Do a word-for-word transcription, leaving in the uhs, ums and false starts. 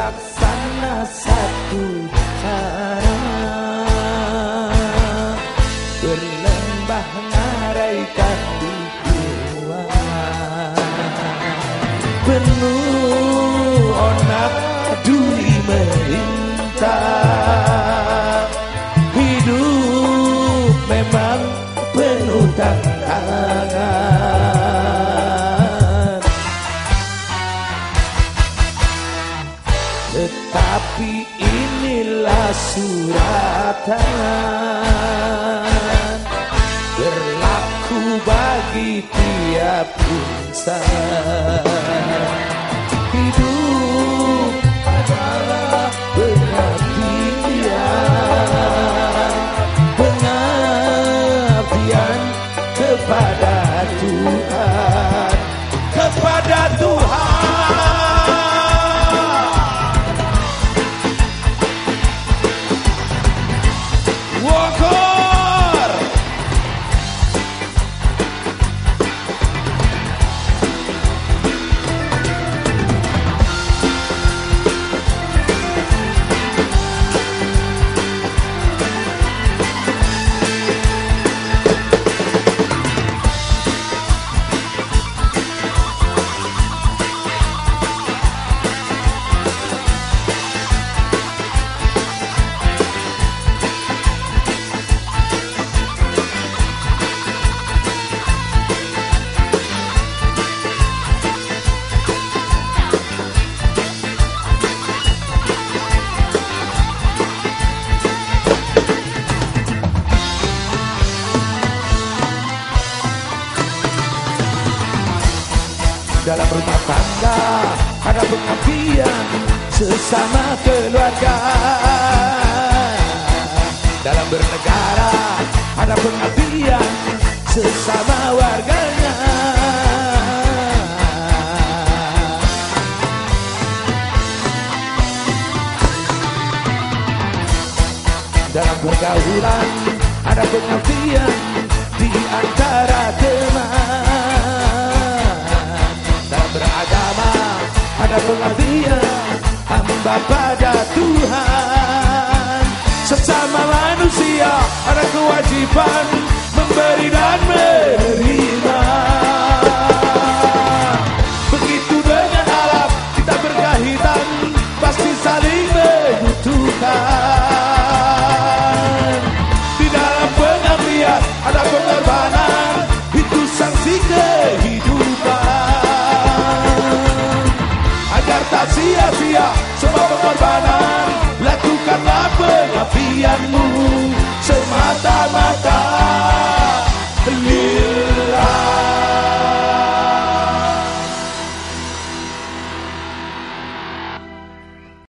terlaksana satu cara, berlembah ngarai katipuan, penuh onak duri merintah. Hidup memang penuh tantangan, tetapi inilah suratan, berlaku bagi tiap insan. Hidup adalah pengabdian, pengabdian kepada Tuhan, kepada Tuhan. Wokor dalam rumah tangga ada pengabdian sesama keluarga, dalam bernegara ada pengabdian sesama warganya, dalam pergaulan ada pengabdian di antara teman, beragama ada pengabdian hamba pada Tuhan. Sesama manusia ada kewajiban memberi dan menerima. Begitu dengan alam kita berkaitan, pasti saling membutuhkan. Di dalam pengabdian ada pengorbanan, itu sanksi kehidupan. Agar tak sia-sia semua pengorbanan, lakukanlah pengabdianmu. Semangat